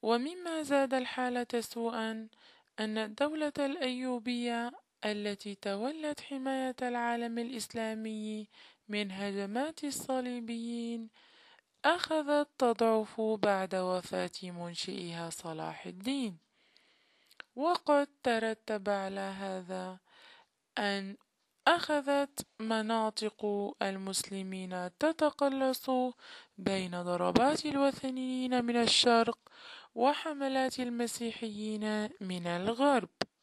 ومما زاد الحالة سوءا أن الدولة الأيوبية التي تولت حماية العالم الإسلامي من هجمات الصليبيين أخذت تضعف بعد وفاة منشئها صلاح الدين، وقد ترتب على هذا أن أخذت مناطق المسلمين تتقلص بين ضربات الوثنيين من الشرق وحملات المسيحيين من الغرب.